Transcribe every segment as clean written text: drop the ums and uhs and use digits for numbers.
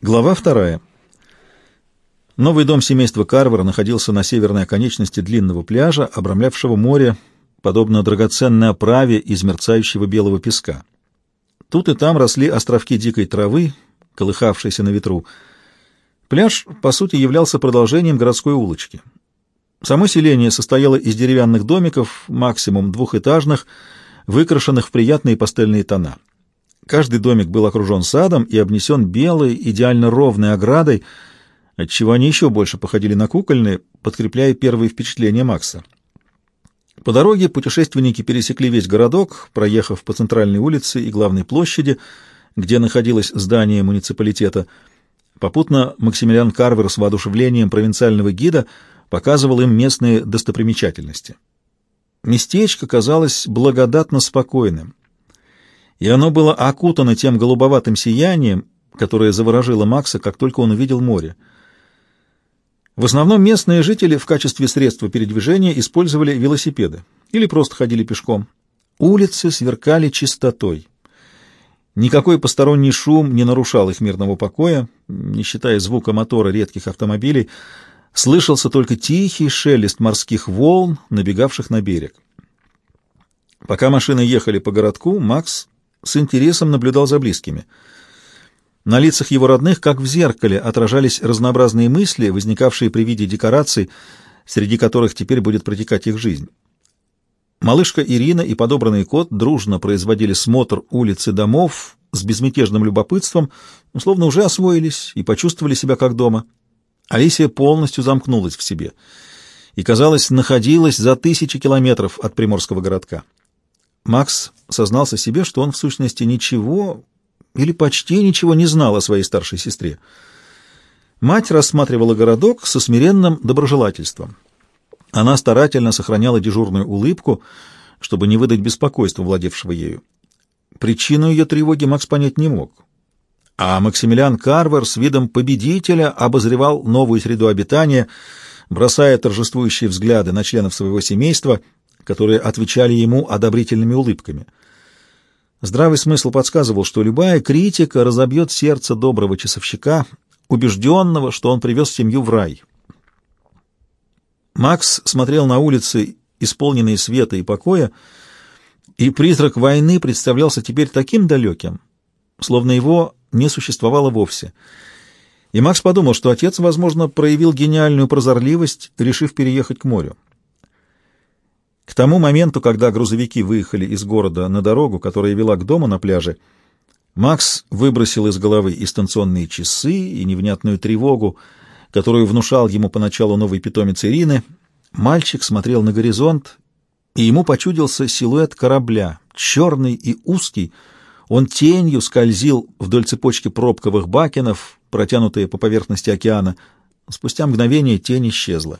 Глава 2. Новый дом семейства Карвер находился на северной оконечности длинного пляжа, обрамлявшего море, подобно драгоценной оправе из мерцающего белого песка. Тут и там росли островки дикой травы, колыхавшейся на ветру. Пляж, по сути, являлся продолжением городской улочки. Само селение состояло из деревянных домиков, максимум двухэтажных, выкрашенных в приятные пастельные тона. Каждый домик был окружен садом и обнесен белой, идеально ровной оградой, отчего они еще больше походили на кукольные, подкрепляя первые впечатления Макса. По дороге путешественники пересекли весь городок, проехав по центральной улице и главной площади, где находилось здание муниципалитета. Попутно Максимилиан Карвер с воодушевлением провинциального гида показывал им местные достопримечательности. Местечко казалось благодатно спокойным, и оно было окутано тем голубоватым сиянием, которое заворожило Макса, как только он увидел море. В основном местные жители в качестве средства передвижения использовали велосипеды или просто ходили пешком. Улицы сверкали чистотой. Никакой посторонний шум не нарушал их мирного покоя, не считая звука мотора редких автомобилей, слышался только тихий шелест морских волн, набегавших на берег. Пока машины ехали по городку, Макс с интересом наблюдал за близкими. На лицах его родных, как в зеркале, отражались разнообразные мысли, возникавшие при виде декораций, среди которых теперь будет протекать их жизнь. Малышка Ирина и подобранный кот дружно производили смотр улиц и домов с безмятежным любопытством, словно уже освоились и почувствовали себя как дома. Алисия полностью замкнулась в себе и, казалось, находилась за тысячи километров от приморского городка. Макс сознался себе, что он в сущности ничего или почти ничего не знал о своей старшей сестре. Мать рассматривала городок со смиренным доброжелательством. Она старательно сохраняла дежурную улыбку, чтобы не выдать беспокойства, владевшего ею. Причину ее тревоги Макс понять не мог. А Максимилиан Карвер с видом победителя обозревал новую среду обитания, бросая торжествующие взгляды на членов своего семейства, которые отвечали ему одобрительными улыбками. Здравый смысл подсказывал, что любая критика разобьет сердце доброго часовщика, убежденного, что он привез семью в рай. Макс смотрел на улицы, исполненные света и покоя, и призрак войны представлялся теперь таким далеким, словно его не существовало вовсе. И Макс подумал, что отец, возможно, проявил гениальную прозорливость, решив переехать к морю. К тому моменту, когда грузовики выехали из города на дорогу, которая вела к дому на пляже, Макс выбросил из головы и станционные часы, и невнятную тревогу, которую внушал ему поначалу новый питомец Ирины. Мальчик смотрел на горизонт, и ему почудился силуэт корабля, черный и узкий. Он тенью скользил вдоль цепочки пробковых бакенов, протянутые по поверхности океана. Спустя мгновение тень исчезла.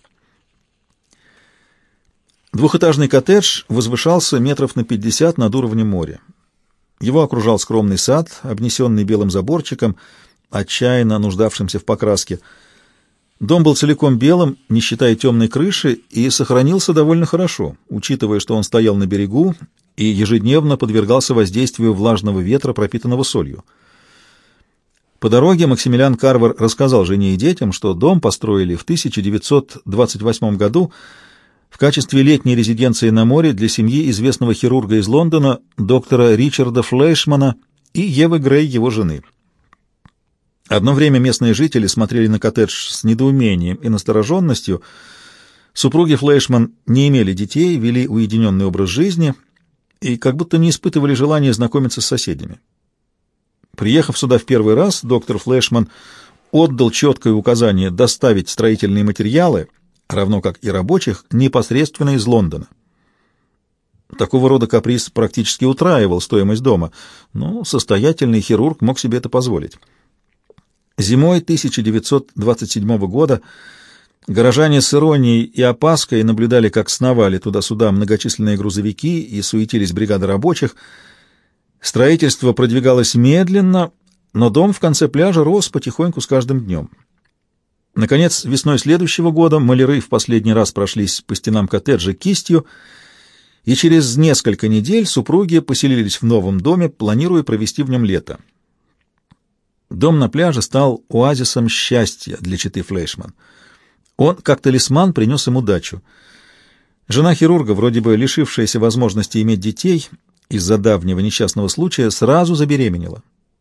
Двухэтажный коттедж возвышался метров на 50 над уровнем моря. Его окружал скромный сад, обнесенный белым заборчиком, отчаянно нуждавшимся в покраске. Дом был целиком белым, не считая темной крыши, и сохранился довольно хорошо, учитывая, что он стоял на берегу и ежедневно подвергался воздействию влажного ветра, пропитанного солью. По дороге Максимилиан Карвер рассказал жене и детям, что дом построили в 1928 году в качестве летней резиденции на море для семьи известного хирурга из Лондона, доктора Ричарда Флейшмана и Евы Грей, его жены. Одно время местные жители смотрели на коттедж с недоумением и настороженностью. Супруги Флейшман не имели детей, вели уединенный образ жизни и как будто не испытывали желания знакомиться с соседями. Приехав сюда в первый раз, доктор Флейшман отдал четкое указание доставить строительные материалы, равно как и рабочих, непосредственно из Лондона. Такого рода каприз практически утраивал стоимость дома, но состоятельный хирург мог себе это позволить. Зимой 1927 года горожане с иронией и опаской наблюдали, как сновали туда-сюда многочисленные грузовики и суетились бригады рабочих. Строительство продвигалось медленно, но дом в конце пляжа рос потихоньку с каждым днем. Наконец, весной следующего года маляры в последний раз прошлись по стенам коттеджа кистью, и через несколько недель супруги поселились в новом доме, планируя провести в нем лето. Дом на пляже стал оазисом счастья для четы Флейшман. Он, как талисман, принес им удачу. Жена хирурга, вроде бы лишившаяся возможности иметь детей из-за давнего несчастного случая, сразу забеременела.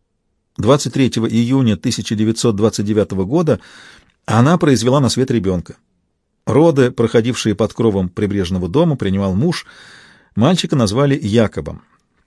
23 июня 1929 года она произвела на свет ребенка. Роды, проходившие под кровом прибрежного дома, принимал муж. Мальчика назвали Якобом.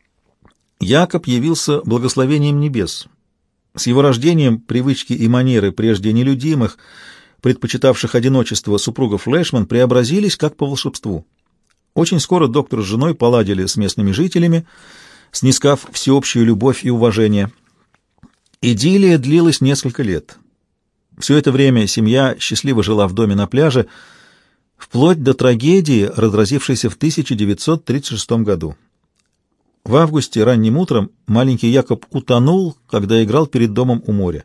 Якоб явился благословением небес. С его рождением привычки и манеры прежде нелюдимых, предпочитавших одиночество супругов Флейшман, преобразились как по волшебству. Очень скоро доктор с женой поладили с местными жителями, снискав всеобщую любовь и уважение. Идиллия длилась несколько лет. Все это время семья счастливо жила в доме на пляже, вплоть до трагедии, разразившейся в 1936 году. В августе ранним утром маленький Якоб утонул, когда играл перед домом у моря.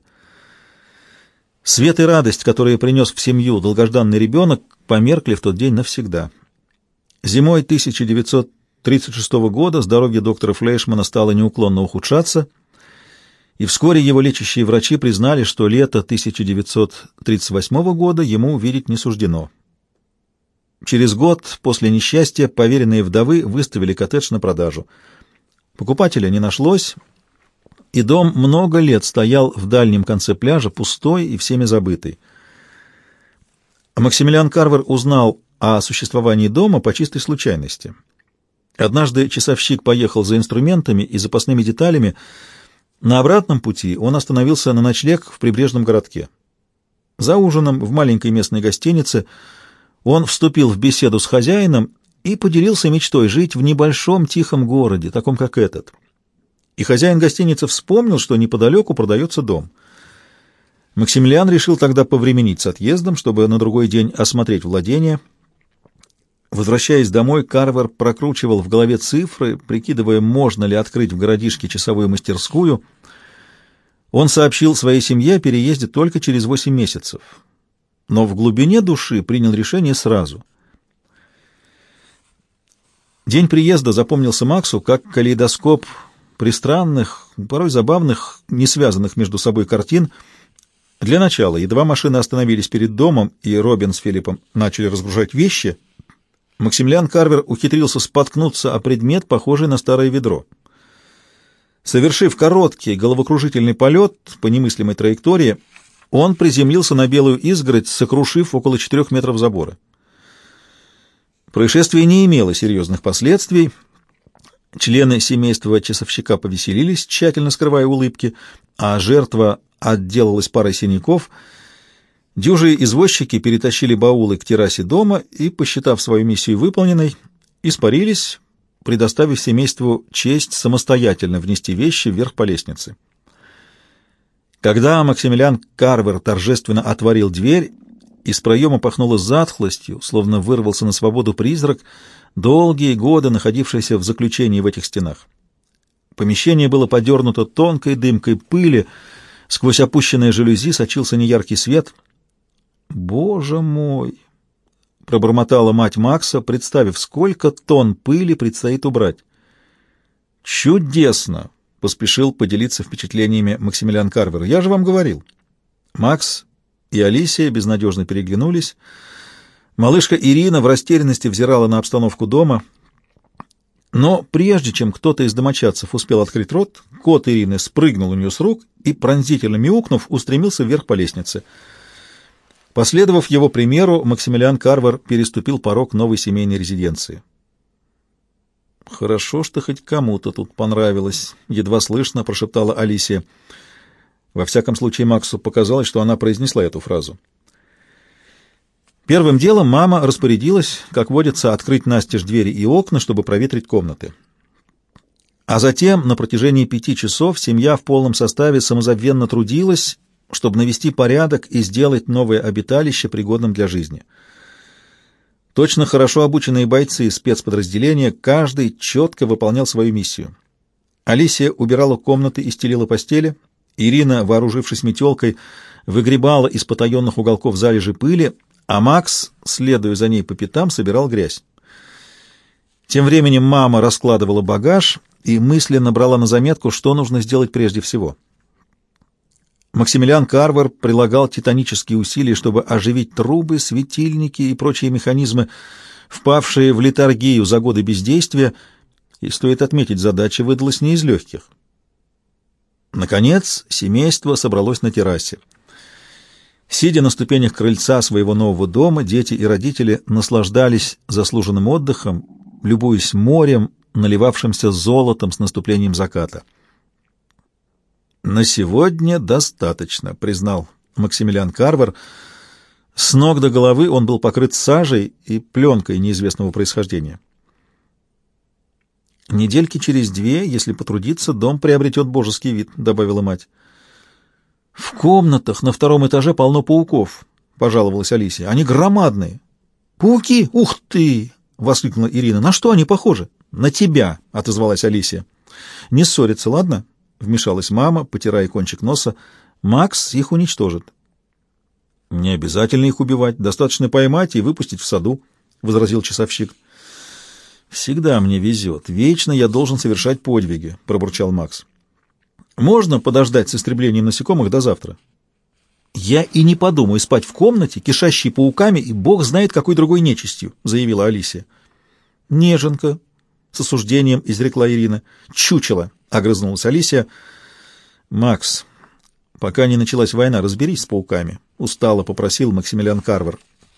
Свет и радость, которые принес в семью долгожданный ребенок, померкли в тот день навсегда. Зимой 1936 года здоровье доктора Флейшмана стало неуклонно ухудшаться, и вскоре его лечащие врачи признали, что лето 1938 года ему увидеть не суждено. Через год после несчастья поверенные вдовы выставили коттедж на продажу. Покупателя не нашлось, и дом много лет стоял в дальнем конце пляжа, пустой и всеми забытый. Максимилиан Карвер узнал о существовании дома по чистой случайности. Однажды часовщик поехал за инструментами и запасными деталями. На обратном пути он остановился на ночлег в прибрежном городке. За ужином в маленькой местной гостинице он вступил в беседу с хозяином и поделился мечтой жить в небольшом тихом городе, таком как этот. И хозяин гостиницы вспомнил, что неподалеку продается дом. Максимилиан решил тогда повременить с отъездом, чтобы на другой день осмотреть владение. Возвращаясь домой, Карвер прокручивал в голове цифры, прикидывая, можно ли открыть в городишке часовую мастерскую. Он сообщил своей семье о переезде только через 8 месяцев, но в глубине души принял решение сразу. День приезда запомнился Максу как калейдоскоп пристранных, порой забавных, не связанных между собой картин. Для начала, едва машины остановились перед домом, и Робин с Филиппом начали разгружать вещи, Максимилиан Карвер ухитрился споткнуться о предмет, похожий на старое ведро. Совершив короткий головокружительный полет по немыслимой траектории, он приземлился на белую изгородь, сокрушив около 4 метров забора. Происшествие не имело серьезных последствий. Члены семейства часовщика повеселились, тщательно скрывая улыбки, а жертва отделалась парой синяков. Дюжие извозчики перетащили баулы к террасе дома и, посчитав свою миссию выполненной, испарились, предоставив семейству честь самостоятельно внести вещи вверх по лестнице. Когда Максимилиан Карвер торжественно отворил дверь, из проема пахнуло затхлостью, словно вырвался на свободу призрак, долгие годы находившийся в заключении в этих стенах. Помещение было подернуто тонкой дымкой пыли, сквозь опущенные жалюзи сочился неяркий свет. «Боже мой!» — пробормотала мать Макса, представив, сколько тонн пыли предстоит убрать. «Чудесно!» — поспешил поделиться впечатлениями Максимилиан Карвер. «Я же вам говорил». Макс и Алисия безнадежно переглянулись. Малышка Ирина в растерянности взирала на обстановку дома. Но прежде чем кто-то из домочадцев успел открыть рот, кот Ирины спрыгнул у нее с рук и, пронзительно мяукнув, устремился вверх по лестнице. Последовав его примеру, Максимилиан Карвер переступил порог новой семейной резиденции. «Хорошо, что хоть кому-то тут понравилось», — едва слышно прошептала Алисия. Во всяком случае, Максу показалось, что она произнесла эту фразу. Первым делом мама распорядилась, как водится, открыть настежь двери и окна, чтобы проветрить комнаты. А затем на протяжении 5 часов семья в полном составе самозабвенно трудилась, чтобы навести порядок и сделать новое обиталище пригодным для жизни. Точно хорошо обученные бойцы из спецподразделения, каждый четко выполнял свою миссию. Алисия убирала комнаты и стелила постели, Ирина, вооружившись метелкой, выгребала из потаенных уголков залежи пыли, а Макс, следуя за ней по пятам, собирал грязь. Тем временем мама раскладывала багаж и мысленно брала на заметку, что нужно сделать прежде всего. Максимилиан Карвер прилагал титанические усилия, чтобы оживить трубы, светильники и прочие механизмы, впавшие в летаргию за годы бездействия, и, стоит отметить, задача выдалась не из легких. Наконец, семейство собралось на террасе. Сидя на ступенях крыльца своего нового дома, дети и родители наслаждались заслуженным отдыхом, любуясь морем, наливавшимся золотом с наступлением заката. «На сегодня достаточно», — признал Максимилиан Карвер. С ног до головы он был покрыт сажей и пленкой неизвестного происхождения. «Недельки через две, если потрудиться, дом приобретет божеский вид», — добавила мать. «В комнатах на втором этаже полно пауков», — пожаловалась Алисия. «Они громадные». «Пауки? Ух ты!» — воскликнула Ирина. «На что они похожи?» «На тебя», — отозвалась Алисия. «Не ссориться, ладно?» — вмешалась мама, потирая кончик носа. «Макс их уничтожит». «Не обязательно их убивать. Достаточно поймать и выпустить в саду», — возразил часовщик. «Всегда мне везет. Вечно я должен совершать подвиги», — пробурчал Макс. «Можно подождать с истреблением насекомых до завтра?» «Я и не подумаю спать в комнате, кишащей пауками, и бог знает какой другой нечистью», — заявила Алисия. «Неженка», — с осуждением изрекла Ирина. «Чучело», — огрызнулась Алисия. «Макс, пока не началась война, разберись с пауками», — устало попросил Максимилиан Карвер.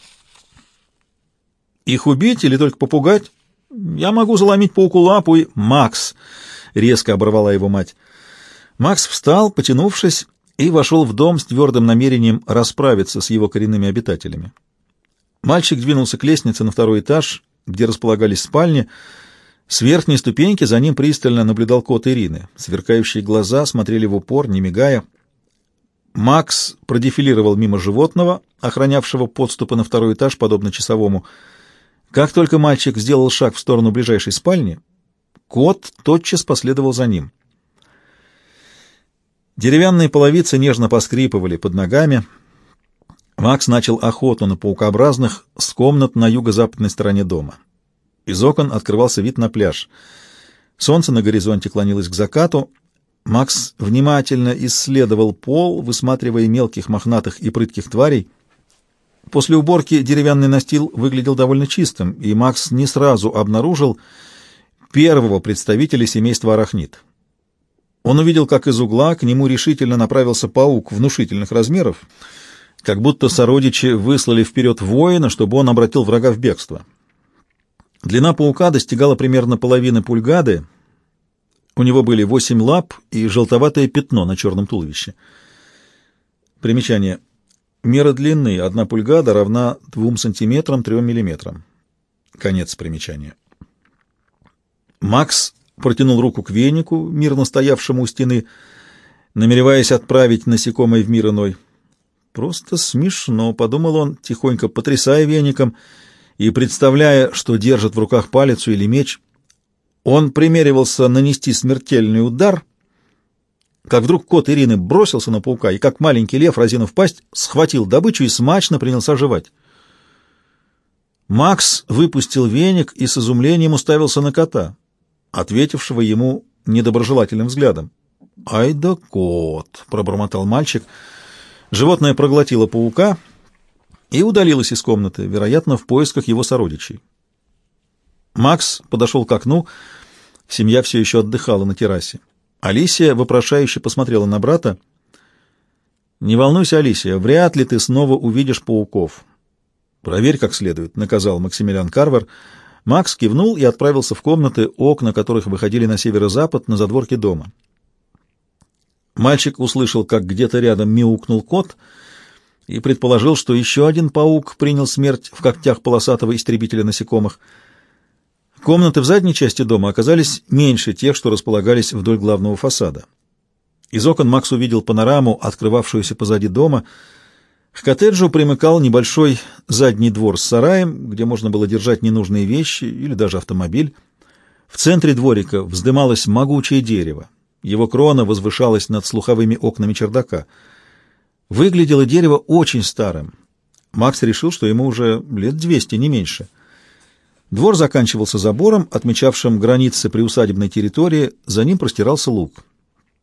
«Их убить или только попугать? Я могу заломить пауку лапу и...» «Макс!» — резко оборвала его мать. Макс встал, потянувшись, и вошел в дом с твердым намерением расправиться с его коренными обитателями. Мальчик двинулся к лестнице на второй этаж, где располагались спальни. С верхней ступеньки за ним пристально наблюдал кот Ирины. Сверкающие глаза смотрели в упор, не мигая. Макс продефилировал мимо животного, охранявшего подступы на второй этаж, подобно часовому. Как только мальчик сделал шаг в сторону ближайшей спальни, кот тотчас последовал за ним. Деревянные половицы нежно поскрипывали под ногами. Макс начал охоту на паукообразных с комнат на юго-западной стороне дома. Из окон открывался вид на пляж. Солнце на горизонте клонилось к закату. Макс внимательно исследовал пол, высматривая мелких, мохнатых и прытких тварей. После уборки деревянный настил выглядел довольно чистым, и Макс не сразу обнаружил первого представителя семейства арахнид. Он увидел, как из угла к нему решительно направился паук внушительных размеров, как будто сородичи выслали вперед воина, чтобы он обратил врага в бегство. Длина паука достигала примерно половины пульгады. У него были 8 лап и желтоватое пятно на черном туловище. Примечание. Мера длины 1 пульгада равна 2 сантиметрам 3 миллиметрам. Конец примечания. Макс протянул руку к венику, мирно стоявшему у стены, намереваясь отправить насекомое в мир иной. «Просто смешно», — подумал он, тихонько потрясая веником и представляя, что держит в руках палицу или меч. Он примеривался нанести смертельный удар, как вдруг кот Ирины бросился на паука и, как маленький лев, разинув пасть, схватил добычу и смачно принялся жевать. Макс выпустил веник и с изумлением уставился на кота, ответившего ему недоброжелательным взглядом. «Ай да кот!» — пробормотал мальчик. Животное проглотило паука и удалилось из комнаты, вероятно, в поисках его сородичей. Макс подошел к окну. Семья все еще отдыхала на террасе. Алисия вопрошающе посмотрела на брата. «Не волнуйся, Алисия, вряд ли ты снова увидишь пауков. Проверь как следует», — наказал Максимилиан Карвер. Макс кивнул и отправился в комнаты, окна которых выходили на северо-запад, на задворке дома. Мальчик услышал, как где-то рядом мяукнул кот, и предположил, что еще один паук принял смерть в когтях полосатого истребителя насекомых. Комнаты в задней части дома оказались меньше тех, что располагались вдоль главного фасада. Из окон Макс увидел панораму, открывавшуюся позади дома. К коттеджу примыкал небольшой задний двор с сараем, где можно было держать ненужные вещи или даже автомобиль. В центре дворика вздымалось могучее дерево. Его крона возвышалась над слуховыми окнами чердака. Выглядело дерево очень старым. Макс решил, что ему уже лет 200, не меньше. Двор заканчивался забором, отмечавшим границы приусадебной территории, за ним простирался луг.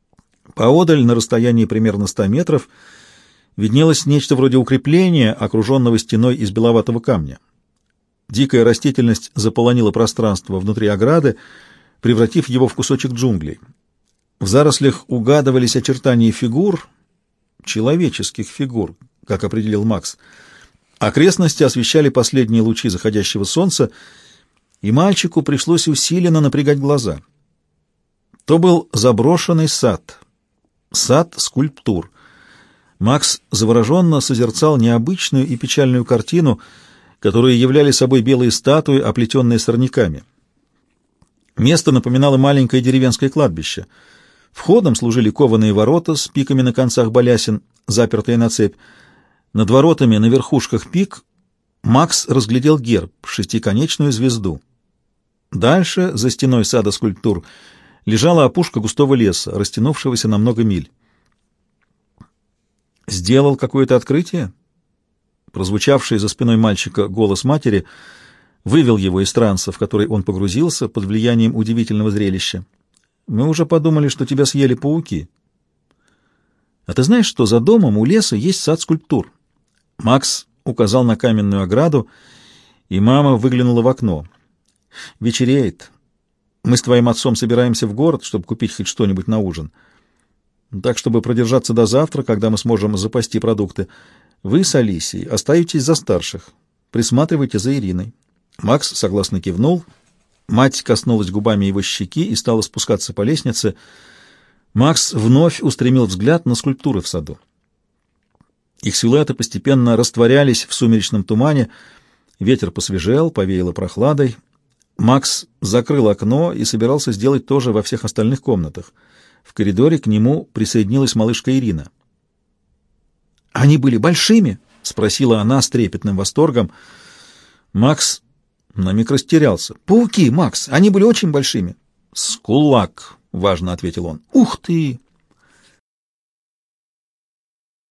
Поодаль, на расстоянии примерно 100 метров, виднелось нечто вроде укрепления, окруженного стеной из беловатого камня. Дикая растительность заполонила пространство внутри ограды, превратив его в кусочек джунглей. В зарослях угадывались очертания фигур, человеческих фигур, как определил Макс. Окрестности освещали последние лучи заходящего солнца, и мальчику пришлось усиленно напрягать глаза. То был заброшенный сад, сад скульптур. Макс завороженно созерцал необычную и печальную картину, которые являли собой белые статуи, оплетенные сорняками. Место напоминало маленькое деревенское кладбище. Входом служили кованые ворота с пиками на концах балясин, запертые на цепь. Над воротами на верхушках пик Макс разглядел герб, шестиконечную звезду. Дальше, за стеной сада скульптур, лежала опушка густого леса, растянувшегося на много миль. «Сделал какое-то открытие?» Прозвучавший за спиной мальчика голос матери вывел его из транса, в который он погрузился под влиянием удивительного зрелища. «Мы уже подумали, что тебя съели пауки. А ты знаешь, что за домом у леса есть сад скульптур?» Макс указал на каменную ограду, и мама выглянула в окно. «Вечереет. Мы с твоим отцом собираемся в город, чтобы купить хоть что-нибудь на ужин. Так, чтобы продержаться до завтра, когда мы сможем запасти продукты. Вы с Алисией остаетесь за старших. Присматривайте за Ириной». Макс согласно кивнул. Мать коснулась губами его щеки и стала спускаться по лестнице. Макс вновь устремил взгляд на скульптуры в саду. Их силуэты постепенно растворялись в сумеречном тумане. Ветер посвежел, повеяло прохладой. Макс закрыл окно и собирался сделать то же во всех остальных комнатах. В коридоре к нему присоединилась малышка Ирина. «Они были большими?» — спросила она с трепетным восторгом. Макс на миг растерялся. «Пауки, Макс, они были очень большими». «С кулак», — важно ответил он. «Ух ты!»